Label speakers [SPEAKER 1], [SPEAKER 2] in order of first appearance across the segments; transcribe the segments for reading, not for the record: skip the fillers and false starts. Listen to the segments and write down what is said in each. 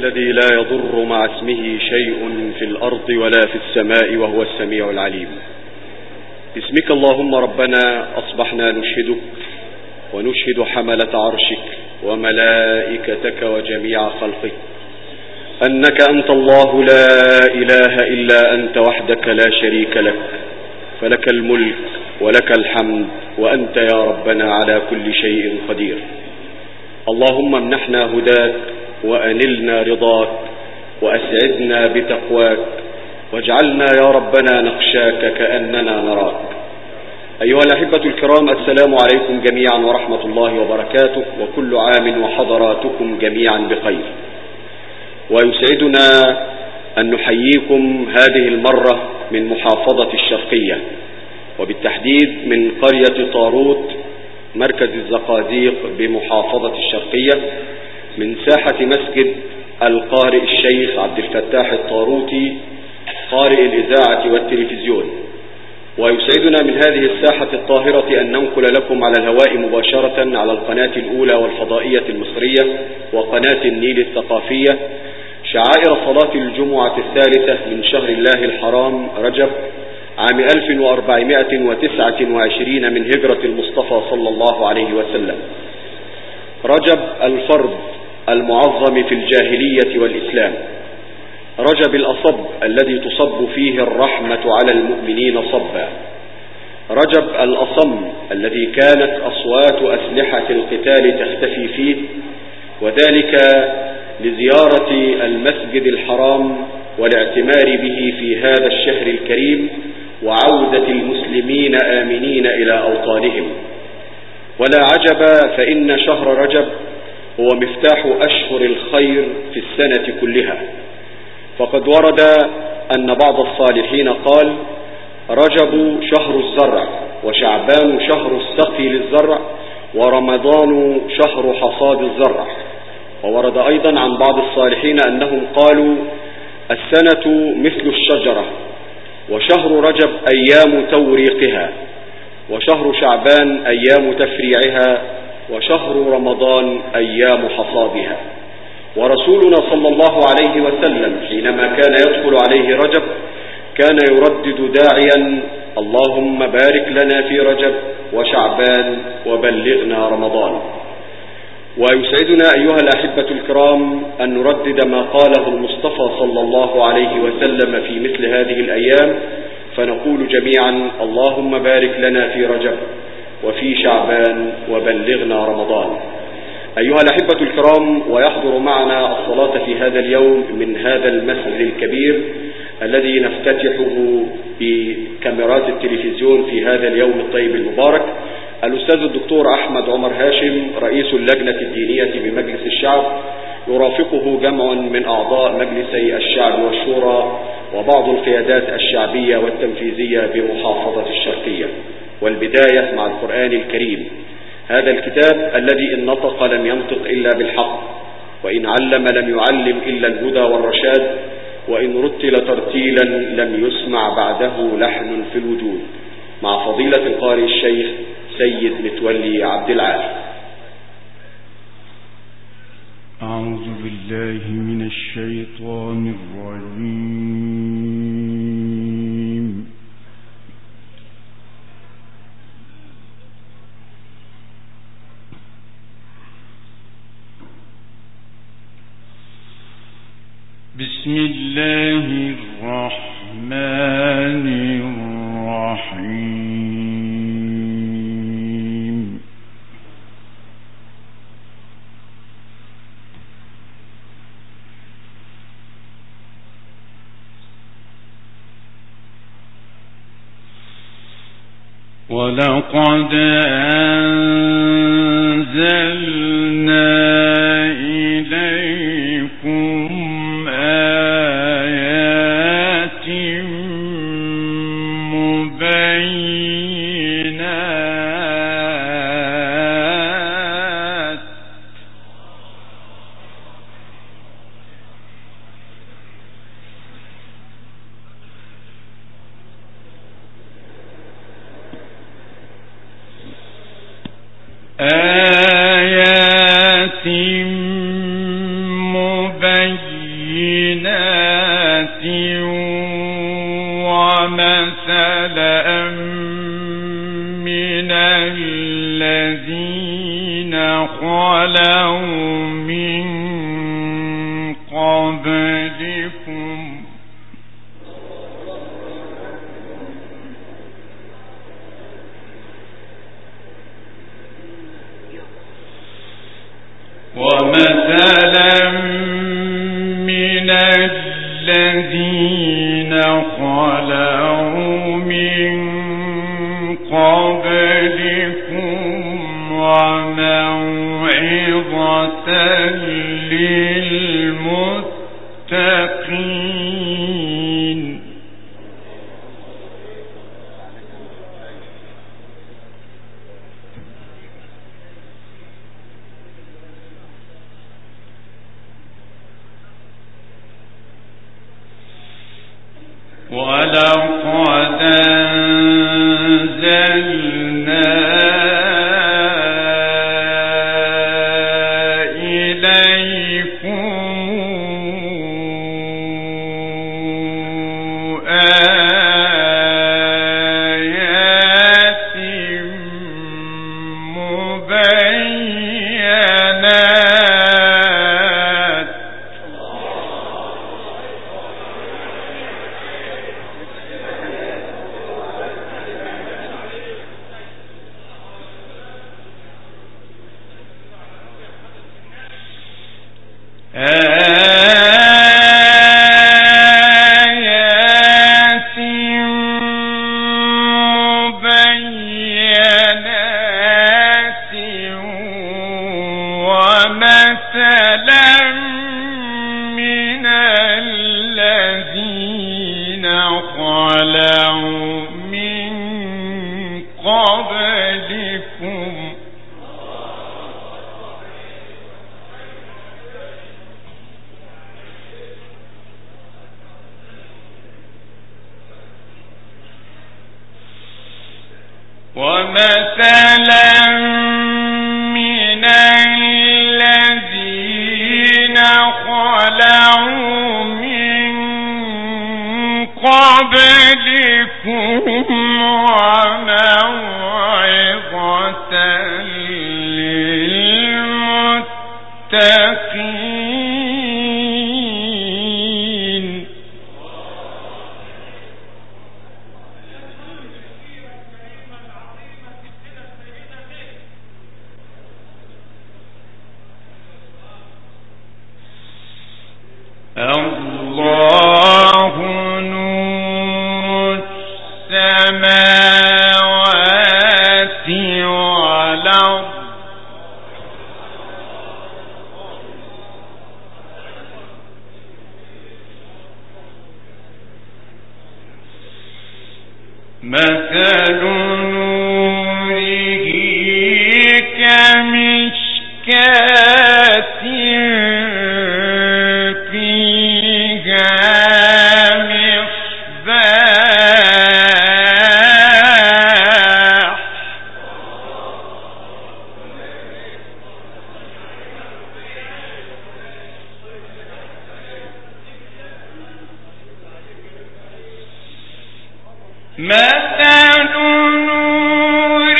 [SPEAKER 1] الذي لا يضر مع اسمه شيء في الأرض ولا في السماء وهو السميع العليم. باسمك اللهم ربنا أصبحنا نشهدك ونشهد حملة عرشك وملائكتك وجميع خلقك أنك أنت الله لا إله إلا أنت وحدك لا شريك لك، فلك الملك ولك الحمد وأنت يا ربنا على كل شيء قدير. اللهم امنحنا هداك وأنلنا رضاك وأسعدنا بتقواك واجعلنا يا ربنا نخشاك كأننا نراك. أيها الأحبة الكرام، السلام عليكم جميعا ورحمة الله وبركاته، وكل عام وحضراتكم جميعا بخير. ويسعدنا أن نحييكم هذه المرة من محافظة الشرقية، وبالتحديد من قرية طاروت مركز الزقازيق بمحافظة الشرقية، من ساحة مسجد القارئ الشيخ عبد الفتاح الطاروتي قارئ الإذاعة والتلفزيون. ويسعدنا من هذه الساحة الطاهرة أن ننقل لكم على الهواء مباشرة على القناة الأولى والفضائية المصرية وقناة النيل الثقافية شعائر صلاة الجمعة الثالثة من شهر الله الحرام رجب عام 1429 من هجرة المصطفى صلى الله عليه وسلم. رجب الفرد المعظم في الجاهلية والإسلام، رجب الأصب الذي تصب فيه الرحمة على المؤمنين صبا، رجب الأصم الذي كانت أصوات أسلحة القتال تختفي فيه، وذلك لزيارة المسجد الحرام والاعتمار به في هذا الشهر الكريم وعودة المسلمين آمنين إلى أوطانهم. ولا عجب، فإن شهر رجب هو مفتاح أشهر الخير في السنة كلها، فقد ورد أن بعض الصالحين قال: رجب شهر الزرع، وشعبان شهر السقي للزرع، ورمضان شهر حصاد الزرع. وورد أيضا عن بعض الصالحين أنهم قالوا: السنة مثل الشجرة، وشهر رجب أيام توريقها، وشهر شعبان أيام تفريعها، وشهر رمضان أيام حصادها. ورسولنا صلى الله عليه وسلم حينما كان يدخل عليه رجب كان يردد داعيا: اللهم بارك لنا في رجب وشعبان وبلغنا رمضان. ويسعدنا أيها الأحبة الكرام أن نردد ما قاله المصطفى صلى الله عليه وسلم في مثل هذه الأيام، فنقول جميعا: اللهم بارك لنا في رجب وفي شعبان وبلغنا رمضان. أيها الأحبة الكرام، ويحضر معنا الصلاة في هذا اليوم من هذا المسجد الكبير الذي نفتتحه بكاميرات التلفزيون في هذا اليوم الطيب المبارك الأستاذ الدكتور أحمد عمر هاشم رئيس اللجنة الدينية بمجلس الشعب، يرافقه جمع من أعضاء مجلسي الشعب والشورى وبعض القيادات الشعبية والتنفيذية بمحافظة الشرقية. والبداية مع القرآن الكريم، هذا الكتاب الذي إن نطق لم ينطق إلا بالحق، وإن علم لم يعلم إلا الهدى والرشاد، وإن رتل ترتيلا لم يسمع بعده لحن في الوجود، مع فضيلة القارئ الشيخ سيد متولي عبد العال.
[SPEAKER 2] أعوذ بالله من الشيطان الرجيم. بسم الله الرحمن الرحيم. ولقد أنزلنا إليكم آيات مبينات آيات مبينات خلوا من قبلكم ومثلا من الذين خلوا من قبلكم وموعظة للمتقين ولقد أنزلنا إليكم آيات مبينات ومثلا من الذين خلوا من قبلكم ومثلا من الذين خلوا من قبلكم وموعظة للمتقين الله نور السماوات والأرض مثل نوره كمشكاة فيها مصباح مثل نوره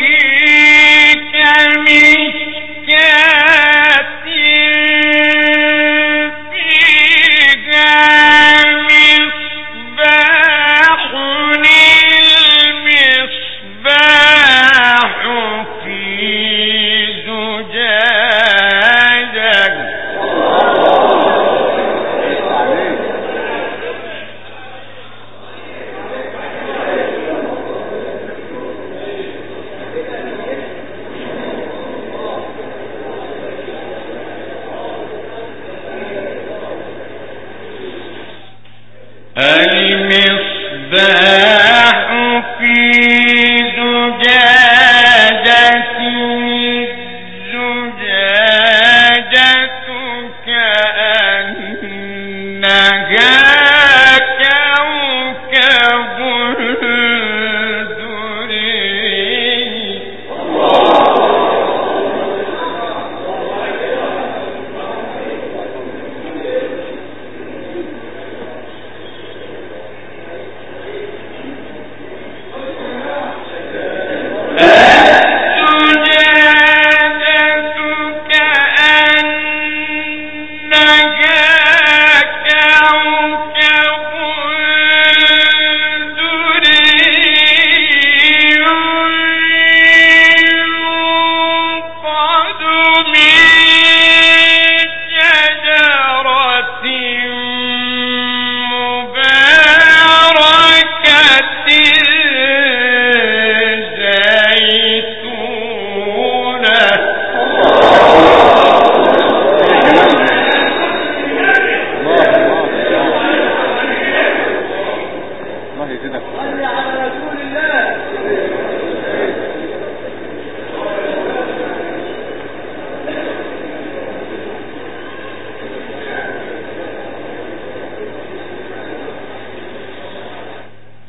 [SPEAKER 2] كمشكاة فيها مصباح المصباح في زجاجة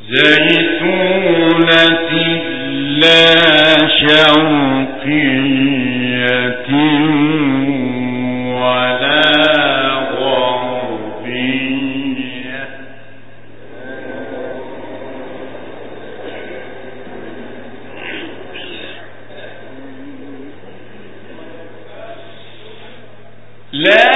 [SPEAKER 2] زيتونة لا شرقية ولا غربية لا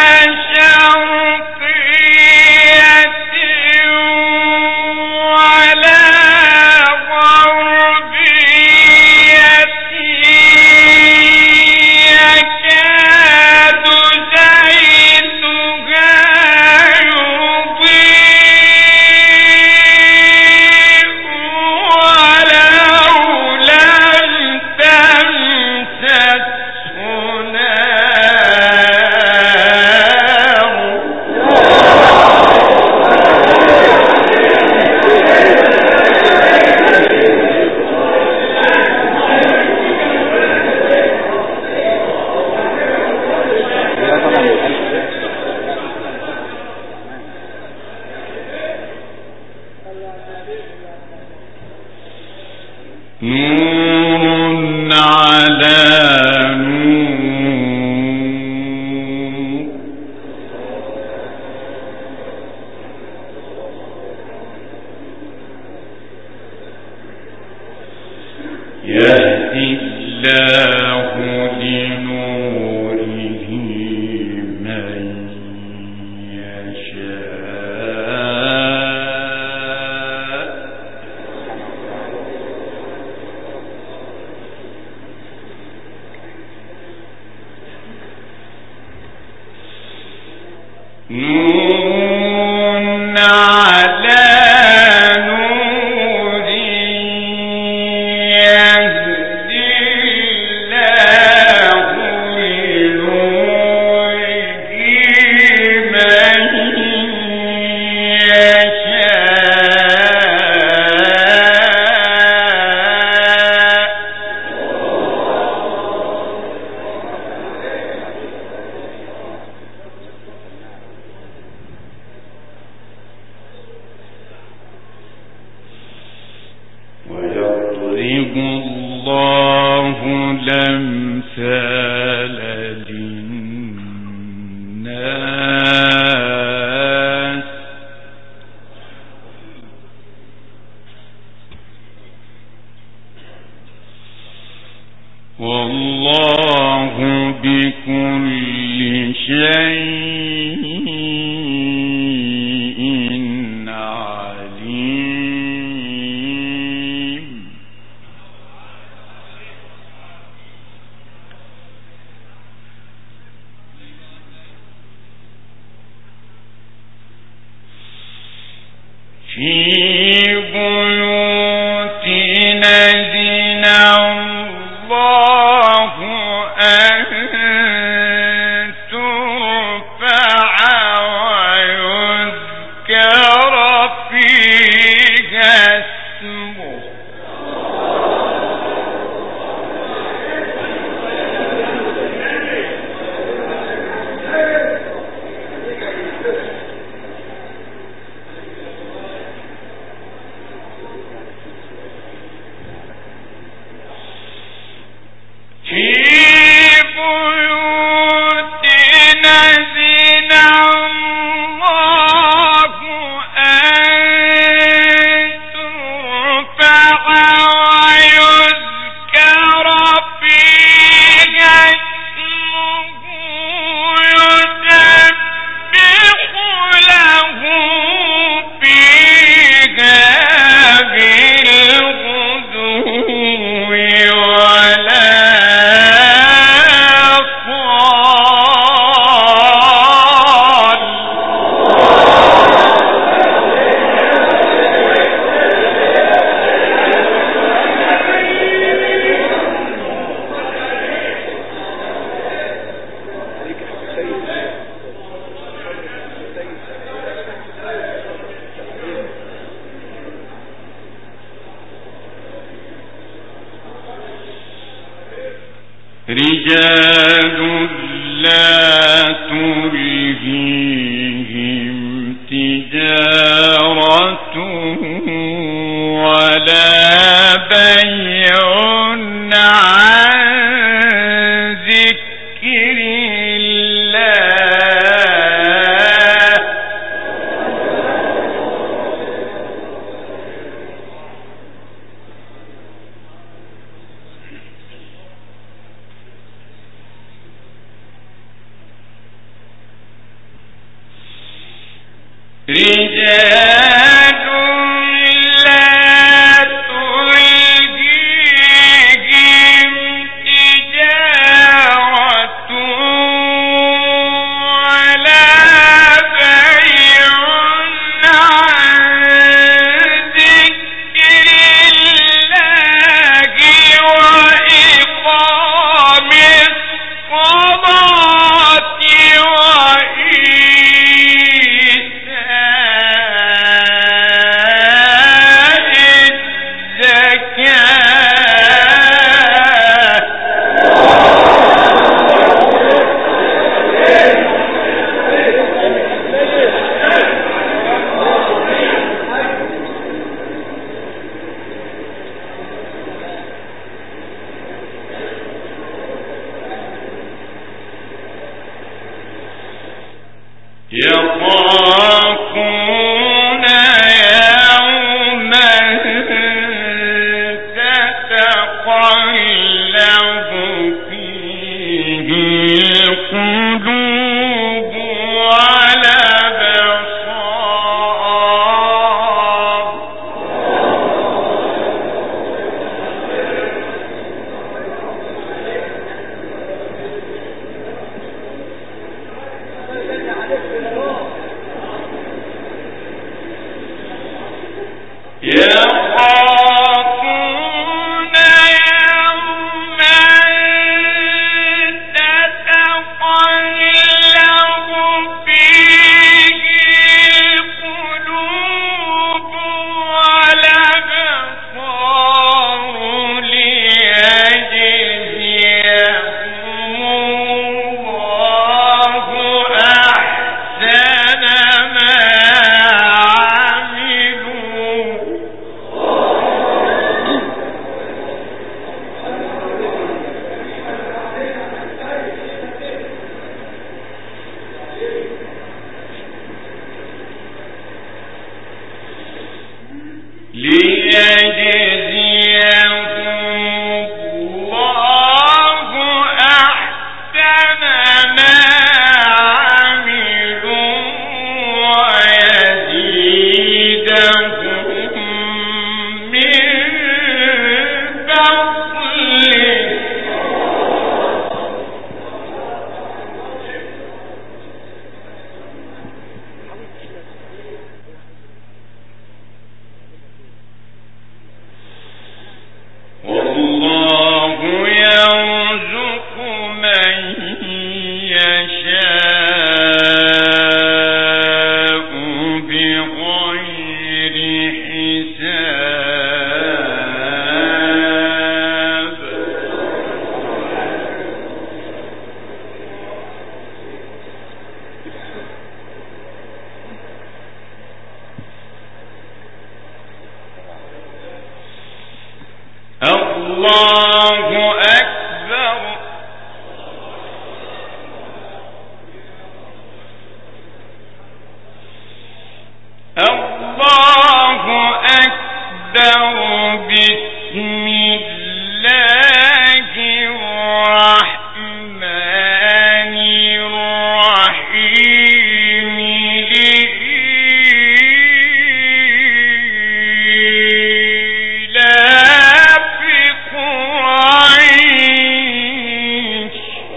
[SPEAKER 2] يهدي الله لنوره من يشاء نور على ويضرب الله الأمثال للناس والله بكل شيء عليم في بيوت أذن الله أن ترفع ويذكر فيها اسمه رجال لا تلهيهم تجارة رجال لا تلهيهم تجارة ولا بيع عن ذكر الله وإقام الصلاة يخافون يوما تتقلب فيه القلوب والأبصار يخافون يوما تتقلب فيه القلوب والأبصار ليجزيهم الله أحسن ما عملوا ليجزيهم الله أحسن ما عملوا ويزيدهم من فضله والله يرزق من يشاء بغير حساب الله أكبر الله أكبر بسم الله الرحمن الرحيم لإيلاف قريش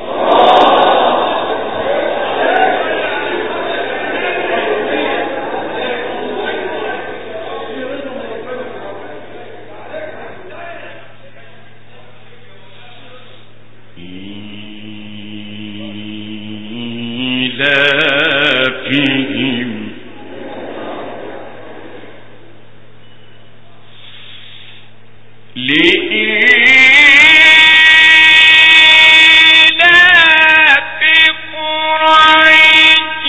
[SPEAKER 2] إيلافهم لإيلاف قريش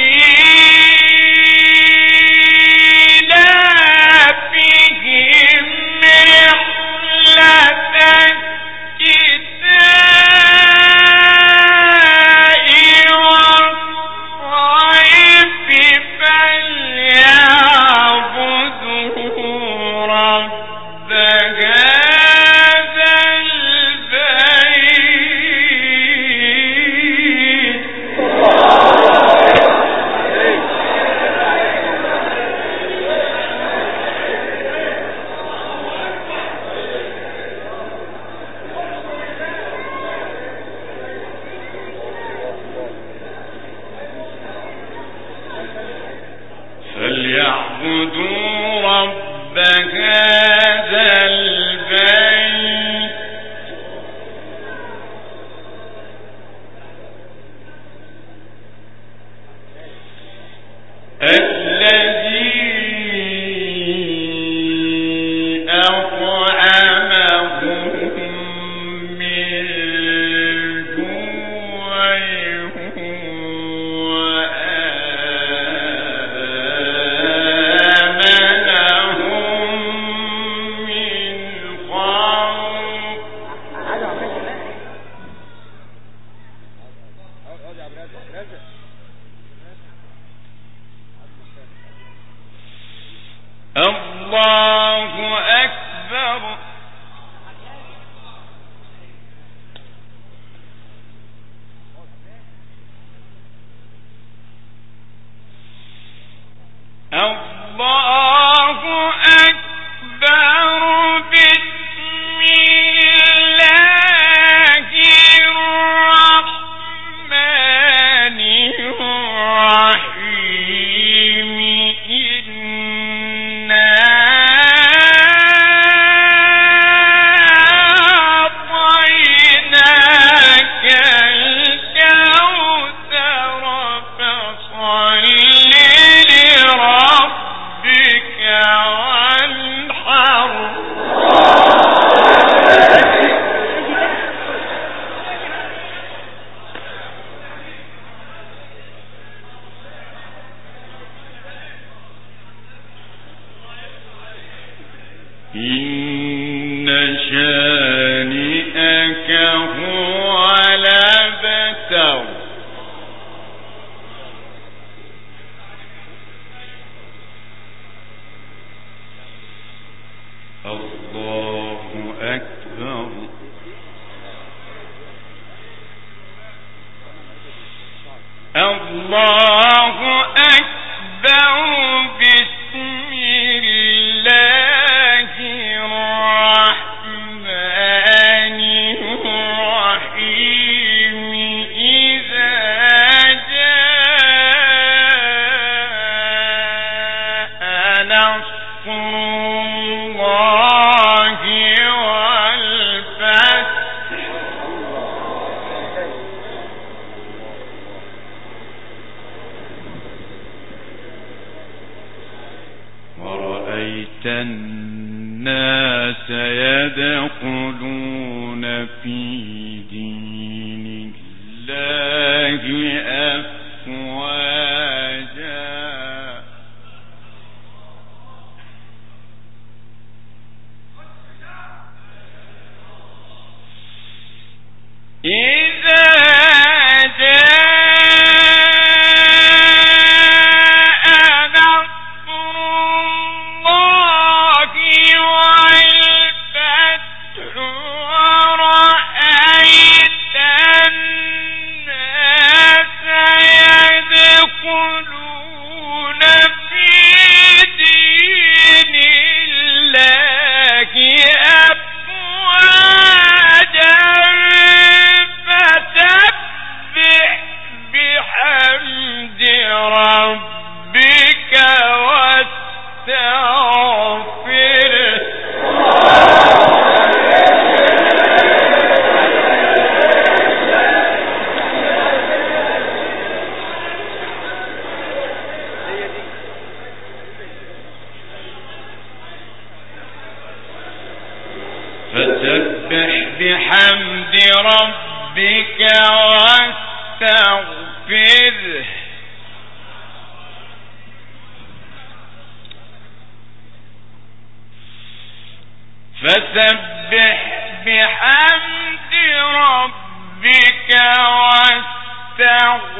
[SPEAKER 2] إيلافهم رحلة الشتاء والصيف اعبدوا رب هذا البيت الذي أطعمهم من جوع وآمنهم من خوف. الله أكبر. الله أكبر. بسم الله الرحمن الرحيم. إنا أعطيناك الكوثر فصل لربك وانحر. إن شانئك هو الأبتر. الله أكبر. الله أكبر. بسم الله الرحمن الرحيم. إذا جاء نصر الله والفتح ورأيت الناس يدخلون في دين الله أفواجا. إذا جاء نصر الله والفتح ورأيت الناس يدخلون في دين الله أفواجا فسبح بحمد ربك واستغفره. فسبح بحمد ربك واستغفره. فسبح بحمد ربك واستغفره